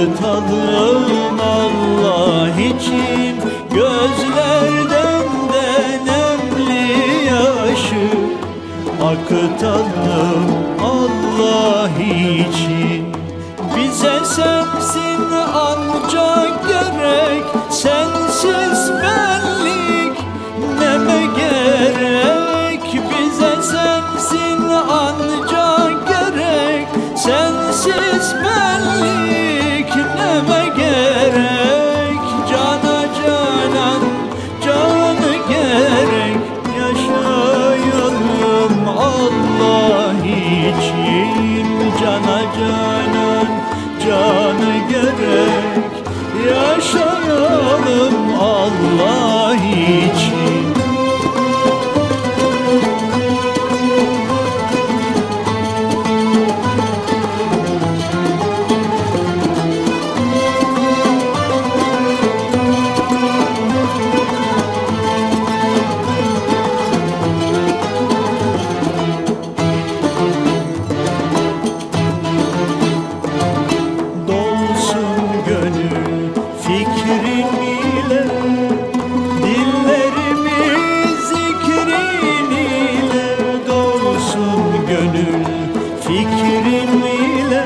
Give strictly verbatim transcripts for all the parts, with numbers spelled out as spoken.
akıtalım Allah için gözlerden de nemli yaşı, akıtalım Allah için. Bize sensin ancak gerek, sensiz benlik neme gerek. Bize sensin ancak gerek, sensiz benlik neme gerek. Cana canan canı gerek, yaşayalım Allah için. Cana canan canı gerek, yaşayalım Allah için. Fikrim ile, dillerimiz zikrin ile dolsun gönül. Fikrim ile,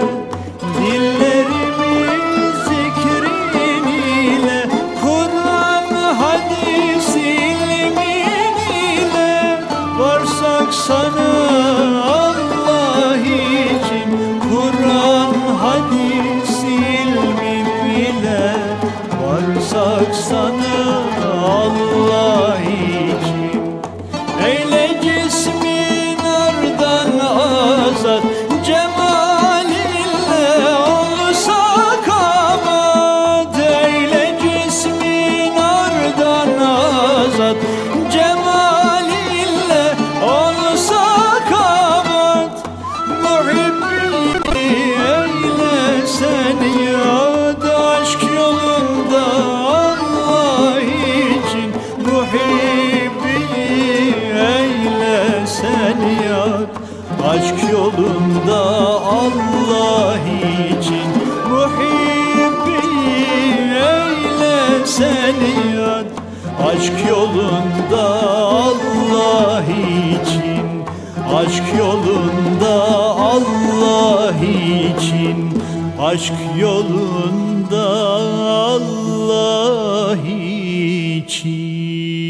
dillerimiz zikrin ile, Kur'an hadis ilmin ile varsak sana Allah için. Kur'an hadis ilmin ile varsak sana Allah için. Eyle cismin ardan azat, cemalinle olsak abad. Eyle cismin ardan azat, cemalinle olsak abad. Muhibbi eyle sen yad, aşk yolunda Allah için. Muhibbi eyle sen yad, aşk yolunda Allah için. Muhibbi eyle sen yad, aşk yolunda Allah için. Aşk yolunda Allah için. Aşk yolunda Allah için.